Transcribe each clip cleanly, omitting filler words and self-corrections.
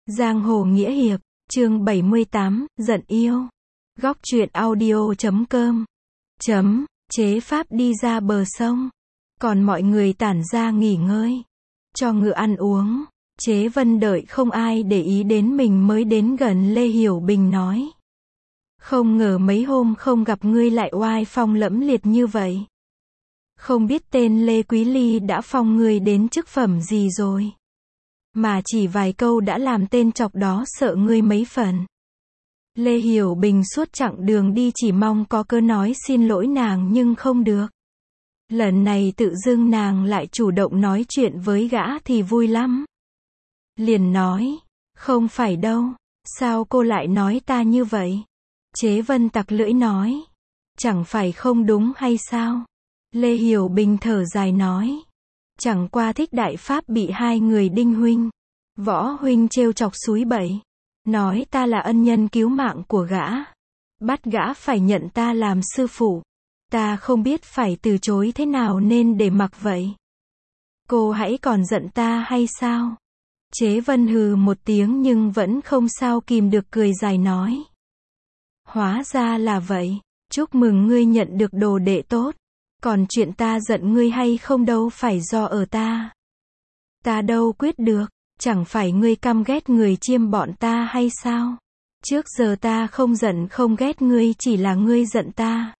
Giang hồ nghĩa hiệp, chương 78, giận yêu. Góc truyện audio.com. Chế pháp đi ra bờ sông. Còn mọi người tản ra nghỉ ngơi. Cho ngựa ăn uống. Chế Vân đợi không ai để ý đến mình mới đến gần Lê Hiểu Bình nói. Không ngờ mấy hôm không gặp ngươi lại oai phong lẫm liệt như vậy. Không biết tên Lê Quý Ly đã phong ngươi đến chức phẩm gì rồi. Mà chỉ vài câu đã làm tên chọc đó sợ ngươi mấy phần. Lê Hiểu Bình suốt chặng đường đi chỉ mong có cơ nói xin lỗi nàng nhưng không được. Lần này tự dưng nàng lại chủ động nói chuyện với gã thì vui lắm. Liền nói, không phải đâu, sao cô lại nói ta như vậy? Chế Vân tặc lưỡi nói, chẳng phải không đúng hay sao? Lê Hiểu Bình thở dài nói, chẳng qua Thích Đại Pháp bị hai người Đinh huynh, Võ huynh trêu chọc xúi bậy, nói ta là ân nhân cứu mạng của gã, bắt gã phải nhận ta làm sư phụ, ta không biết phải từ chối thế nào nên để mặc vậy. Cô hãy còn giận ta hay sao? Chế Vân hừ một tiếng nhưng vẫn không sao kìm được cười dài nói. Hóa ra là vậy, chúc mừng ngươi nhận được đồ đệ tốt, còn chuyện ta giận ngươi hay không đâu phải do ở ta. Ta đâu quyết được, chẳng phải ngươi căm ghét người chiêm bọn ta hay sao? Trước giờ ta không giận không ghét ngươi, chỉ là ngươi giận ta.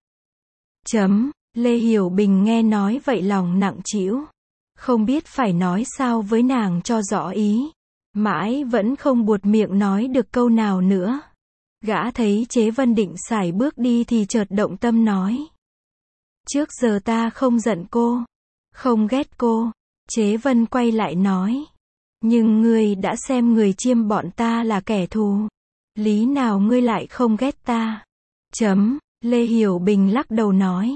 Lê Hiểu Bình nghe nói vậy lòng nặng trĩu, không biết phải nói sao với nàng cho rõ ý, mãi vẫn không buột miệng nói được câu nào nữa. Gã thấy Chế Vân định sải bước đi thì chợt động tâm nói. Trước giờ ta không giận cô, không ghét cô. Chế Vân quay lại nói. Nhưng ngươi đã xem người chiêm bọn ta là kẻ thù. Lý nào ngươi lại không ghét ta? Lê Hiểu Bình lắc đầu nói.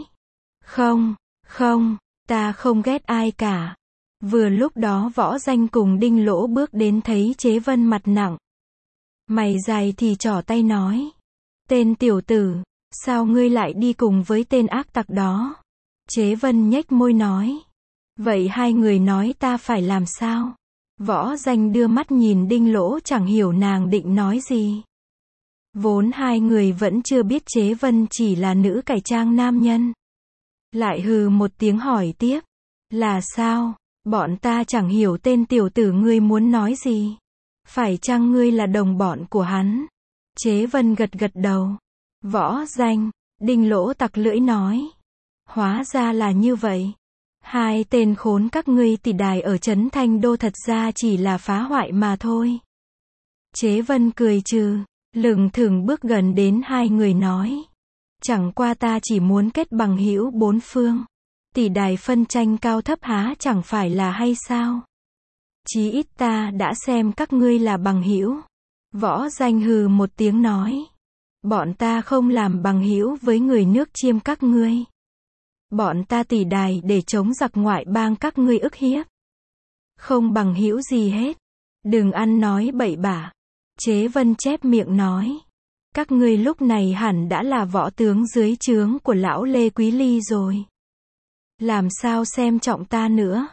Không, ta không ghét ai cả. Vừa lúc đó Võ Danh cùng Đinh Lỗ bước đến thấy Chế Vân mặt nặng mày dài thì trỏ tay nói. Tên tiểu tử, sao ngươi lại đi cùng với tên ác tặc đó? Chế Vân nhếch môi nói. Vậy hai người nói ta phải làm sao? Võ Danh đưa mắt nhìn Đinh Lỗ chẳng hiểu nàng định nói gì. Vốn hai người vẫn chưa biết Chế Vân chỉ là nữ cải trang nam nhân. Lại hừ một tiếng hỏi tiếp. Là sao? Bọn ta chẳng hiểu tên tiểu tử ngươi muốn nói gì. Phải chăng ngươi là đồng bọn của hắn? Chế Vân gật gật đầu. Võ Danh, Đinh Lỗ tặc lưỡi nói. Hóa ra là như vậy. Hai tên khốn các ngươi tỷ đài ở Trấn Thanh Đô thật ra chỉ là phá hoại mà thôi. Chế Vân cười trừ, lững thững bước gần đến hai người nói. Chẳng qua ta chỉ muốn kết bằng hữu bốn phương. Tỷ đài phân tranh cao thấp há chẳng phải là hay sao? Chí ít ta đã xem các ngươi là bằng hữu. Võ Danh hừ một tiếng nói. Bọn ta không làm bằng hữu với người nước chiêm các ngươi. Bọn ta tỷ đài để chống giặc ngoại bang các ngươi ức hiếp. Không bằng hữu gì hết. Đừng ăn nói bậy bạ. Chế Vân chép miệng nói. Các ngươi lúc này hẳn đã là võ tướng dưới trướng của lão Lê Quý Ly rồi. Làm sao xem trọng ta nữa?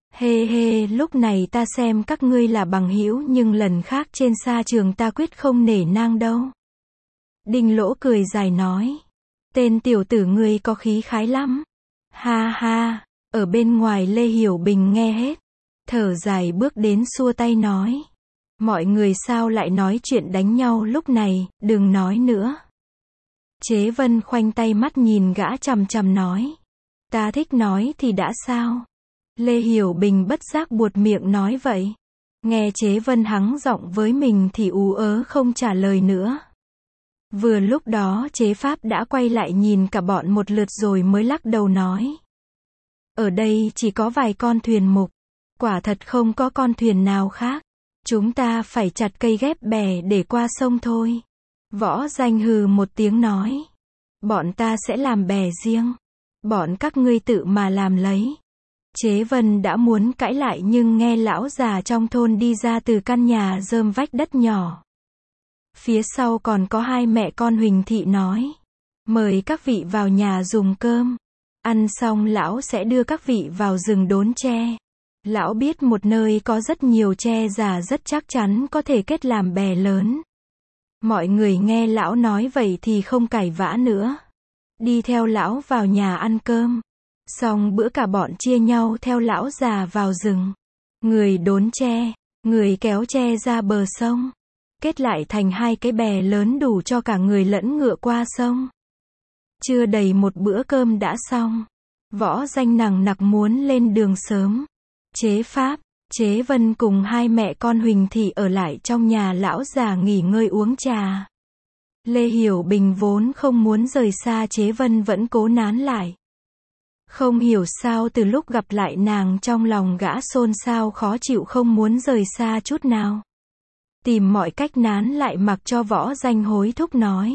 Lúc này ta xem các ngươi là bằng hữu nhưng lần khác trên sa trường ta quyết không nể nang đâu. Đinh Lỗ cười dài nói. Tên tiểu tử ngươi có khí khái lắm. Ha, ở bên ngoài Lê Hiểu Bình nghe hết. Thở dài bước đến xua tay nói. Mọi người sao lại nói chuyện đánh nhau lúc này, đừng nói nữa. Chế Vân khoanh tay mắt nhìn gã chằm chằm nói. Ta thích nói thì đã sao? Lê Hiểu Bình bất giác buột miệng nói vậy. Nghe Chế Vân hắng giọng với mình thì ú ớ không trả lời nữa. Vừa lúc đó Chế Pháp đã quay lại nhìn cả bọn một lượt rồi mới lắc đầu nói. Ở đây chỉ có vài con thuyền mục. Quả thật không có con thuyền nào khác. Chúng ta phải chặt cây ghép bè để qua sông thôi. Võ Danh hừ một tiếng nói. Bọn ta sẽ làm bè riêng. Bọn các ngươi tự mà làm lấy. Chế Vân đã muốn cãi lại nhưng nghe lão già trong thôn đi ra từ căn nhà rơm vách đất nhỏ. Phía sau còn có hai mẹ con Huỳnh Thị nói. Mời các vị vào nhà dùng cơm. Ăn xong lão sẽ đưa các vị vào rừng đốn tre. Lão biết một nơi có rất nhiều tre già rất chắc chắn có thể kết làm bè lớn. Mọi người nghe lão nói vậy thì không cãi vã nữa. Đi theo lão vào nhà ăn cơm. Xong bữa cả bọn chia nhau theo lão già vào rừng. Người đốn tre, người kéo tre ra bờ sông. Kết lại thành hai cái bè lớn đủ cho cả người lẫn ngựa qua sông. Chưa đầy một bữa cơm đã xong. Võ Danh nằng nặc muốn lên đường sớm. Chế Pháp, Chế Vân cùng hai mẹ con Huỳnh Thị ở lại trong nhà lão già nghỉ ngơi uống trà. Lê Hiểu Bình vốn không muốn rời xa Chế Vân vẫn cố nán lại. Không hiểu sao từ lúc gặp lại nàng trong lòng gã xôn xao khó chịu không muốn rời xa chút nào. Tìm mọi cách nán lại mặc cho Võ Danh hối thúc nói.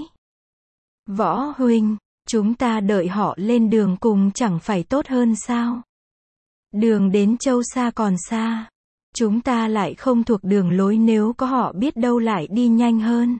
Võ huynh, chúng ta đợi họ lên đường cùng chẳng phải tốt hơn sao? Đường đến Châu xa còn xa. Chúng ta lại không thuộc đường lối nếu có họ biết đâu lại đi nhanh hơn.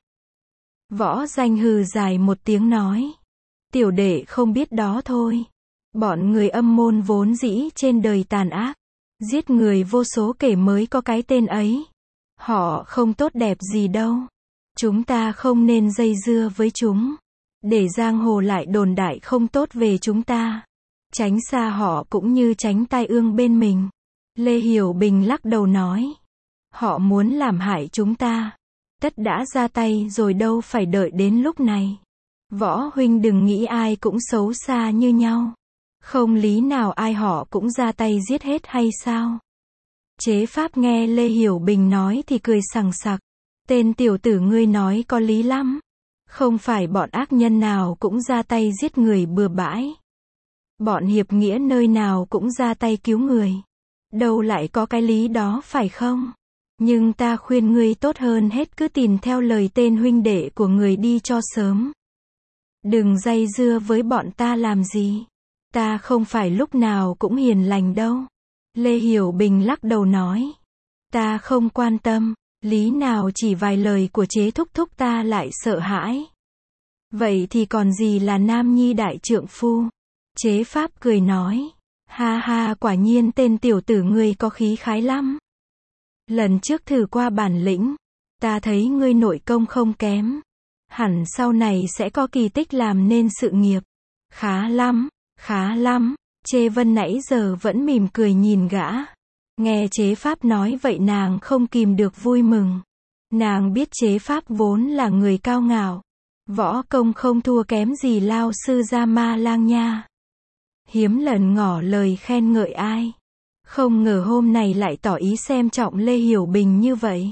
Võ Danh hừ dài một tiếng nói. Tiểu đệ không biết đó thôi. Bọn người âm môn vốn dĩ trên đời tàn ác. Giết người vô số kể mới có cái tên ấy. Họ không tốt đẹp gì đâu. Chúng ta không nên dây dưa với chúng. Để giang hồ lại đồn đại không tốt về chúng ta. Tránh xa họ cũng như tránh tai ương bên mình. Lê Hiểu Bình lắc đầu nói. Họ muốn làm hại chúng ta. Tất đã ra tay rồi đâu phải đợi đến lúc này. Võ huynh đừng nghĩ ai cũng xấu xa như nhau. Không lý nào ai họ cũng ra tay giết hết hay sao? Chế Pháp nghe Lê Hiểu Bình nói thì cười sằng sặc. Tên tiểu tử ngươi nói có lý lắm. Không phải bọn ác nhân nào cũng ra tay giết người bừa bãi. Bọn hiệp nghĩa nơi nào cũng ra tay cứu người. Đâu lại có cái lý đó phải không? Nhưng ta khuyên ngươi tốt hơn hết cứ tìm theo lời tên huynh đệ của người đi cho sớm. Đừng dây dưa với bọn ta làm gì. Ta không phải lúc nào cũng hiền lành đâu. Lê Hiểu Bình lắc đầu nói. Ta không quan tâm, lý nào chỉ vài lời của Chế thúc thúc ta lại sợ hãi. Vậy thì còn gì là nam nhi đại trượng phu? Chế Pháp cười nói. Ha ha, quả nhiên tên tiểu tử ngươi có khí khái lắm. Lần trước thử qua bản lĩnh, ta thấy ngươi nội công không kém. Hẳn sau này sẽ có kỳ tích làm nên sự nghiệp. Khá lắm, khá lắm. Chế Vân nãy giờ vẫn mỉm cười nhìn gã. Nghe Chế Pháp nói vậy nàng không kìm được vui mừng. Nàng biết Chế Pháp vốn là người cao ngạo. Võ công không thua kém gì Lao sư Gia Ma Lang nha. Hiếm lần ngỏ lời khen ngợi ai. Không ngờ hôm nay lại tỏ ý xem trọng Lê Hiểu Bình như vậy.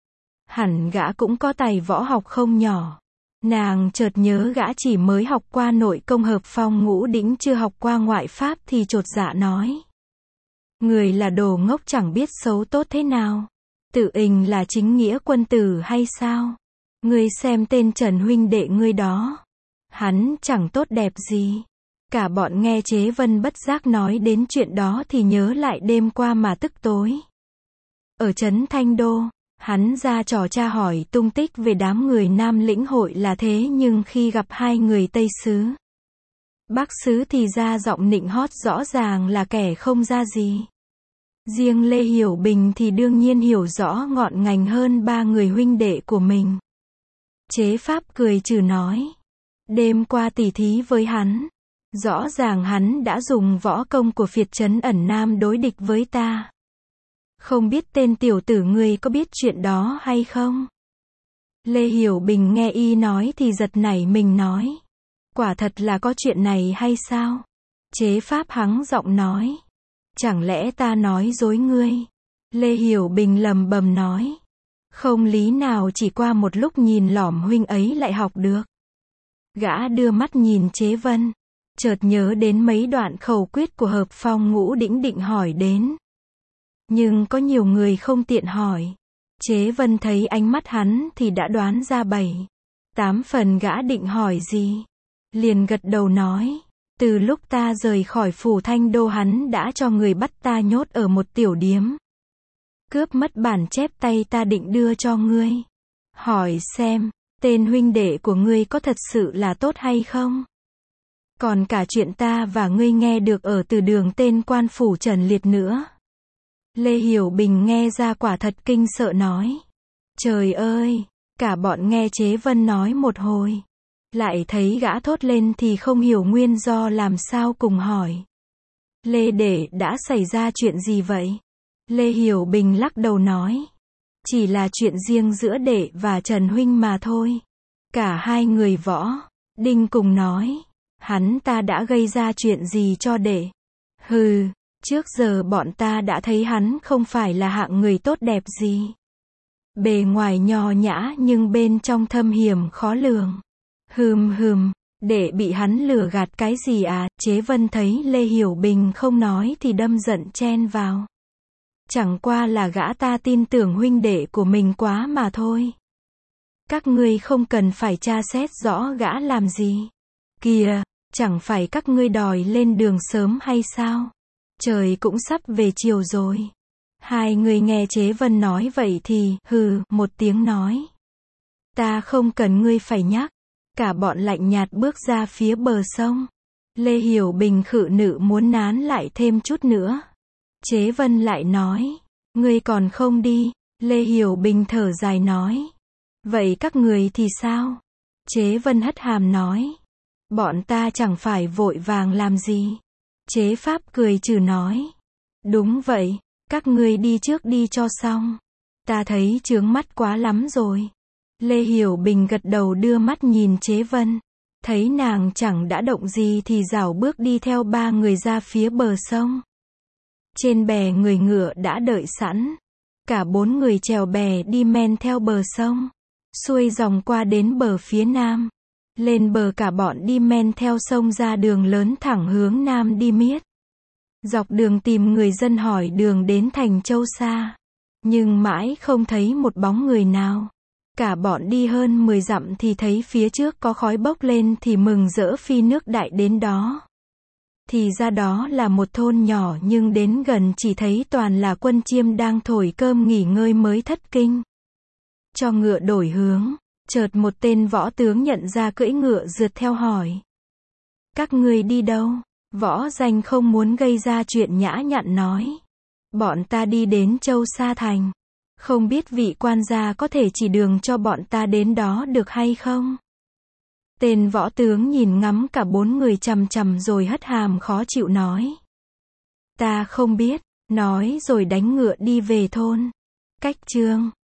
Hẳn gã cũng có tài võ học không nhỏ. Nàng chợt nhớ gã chỉ mới học qua nội công hợp phong ngũ đỉnh chưa học qua ngoại pháp thì chột dạ nói. Người là đồ ngốc chẳng biết xấu tốt thế nào. Tự ình là chính nghĩa quân tử hay sao? Ngươi xem tên Trần huynh đệ ngươi đó. Hắn chẳng tốt đẹp gì. Cả bọn nghe Chế Vân bất giác nói đến chuyện đó thì nhớ lại đêm qua mà tức tối. Ở trấn Thanh Đô, hắn ra trò tra hỏi tung tích về đám người Nam lĩnh hội là thế nhưng khi gặp hai người Tây xứ, Bắc xứ thì ra giọng nịnh hót rõ ràng là kẻ không ra gì. Riêng Lê Hiểu Bình thì đương nhiên hiểu rõ ngọn ngành hơn ba người huynh đệ của mình. Chế Pháp cười trừ nói. Đêm qua tỉ thí với hắn. Rõ ràng hắn đã dùng võ công của phiệt trấn ẩn Nam đối địch với ta. Không biết tên tiểu tử ngươi có biết chuyện đó hay không? Lê Hiểu Bình nghe y nói thì giật nảy mình nói. Quả thật là có chuyện này hay sao? Chế Pháp hắng giọng nói. Chẳng lẽ ta nói dối ngươi? Lê Hiểu Bình lầm bầm nói. Không lý nào chỉ qua một lúc nhìn lỏm huynh ấy lại học được. Gã đưa mắt nhìn Chế Vân. Chợt nhớ đến mấy đoạn khẩu quyết của hợp phong ngũ đỉnh định hỏi đến. Nhưng có nhiều người không tiện hỏi. Chế Vân thấy ánh mắt hắn thì đã đoán ra 7-8 phần gã định hỏi gì. Liền gật đầu nói. Từ lúc ta rời khỏi phủ Thanh Đô hắn đã cho người bắt ta nhốt ở một tiểu điếm. Cướp mất bản chép tay ta định đưa cho ngươi. Hỏi xem, tên huynh đệ của ngươi có thật sự là tốt hay không? Còn cả chuyện ta và ngươi nghe được ở từ đường tên quan phủ Trần Liệt nữa. Lê Hiểu Bình nghe ra quả thật kinh sợ nói. Trời ơi, cả bọn nghe Chế Vân nói một hồi. Lại thấy gã thốt lên thì không hiểu nguyên do làm sao cùng hỏi. Lê đệ đã xảy ra chuyện gì vậy? Lê Hiểu Bình lắc đầu nói. Chỉ là chuyện riêng giữa đệ và Trần Huynh mà thôi. Cả hai người Võ, Đinh cùng nói. Hắn ta đã gây ra chuyện gì cho đệ? Hừ, trước giờ bọn ta đã thấy hắn không phải là hạng người tốt đẹp gì. Bề ngoài nho nhã nhưng bên trong thâm hiểm khó lường. Để bị hắn lừa gạt cái gì à? Chế Vân thấy Lê Hiểu Bình không nói thì đâm giận chen vào. Chẳng qua là gã ta tin tưởng huynh đệ của mình quá mà thôi. Các ngươi không cần phải tra xét rõ gã làm gì. Kìa, chẳng phải các ngươi đòi lên đường sớm hay sao? Trời cũng sắp về chiều rồi. Hai người nghe Chế Vân nói vậy thì, một tiếng nói. Ta không cần ngươi phải nhắc. Cả bọn lạnh nhạt bước ra phía bờ sông. Lê Hiểu Bình khự nự muốn nán lại thêm chút nữa. Chế Vân lại nói. Ngươi còn không đi. Lê Hiểu Bình thở dài nói. Vậy các người thì sao? Chế Vân hất hàm nói. Bọn ta chẳng phải vội vàng làm gì. Chế Pháp cười trừ nói. Đúng vậy, các ngươi đi trước đi cho xong. Ta thấy chướng mắt quá lắm rồi. Lê Hiểu Bình gật đầu đưa mắt nhìn Chế Vân. Thấy nàng chẳng đã động gì thì rảo bước đi theo ba người ra phía bờ sông. Trên bè người ngựa đã đợi sẵn. Cả bốn người chèo bè đi men theo bờ sông. Xuôi dòng qua đến bờ phía nam. Lên bờ cả bọn đi men theo sông ra đường lớn thẳng hướng nam đi miết. Dọc đường tìm người dân hỏi đường đến thành Châu Sa. Nhưng mãi không thấy một bóng người nào. Cả bọn đi hơn 10 dặm thì thấy phía trước có khói bốc lên thì mừng rỡ phi nước đại đến đó. Thì ra đó là một thôn nhỏ nhưng đến gần chỉ thấy toàn là quân chiêm đang thổi cơm nghỉ ngơi mới thất kinh. Cho ngựa đổi hướng, chợt một tên võ tướng nhận ra cưỡi ngựa rượt theo hỏi. Các ngươi đi đâu? Võ Danh không muốn gây ra chuyện nhã nhặn nói. Bọn ta đi đến Châu Sa Thành. Không biết vị quan gia có thể chỉ đường cho bọn ta đến đó được hay không? Tên võ tướng nhìn ngắm cả bốn người chằm chằm rồi hất hàm khó chịu nói. Ta không biết, nói rồi đánh ngựa đi về thôn. Cách chương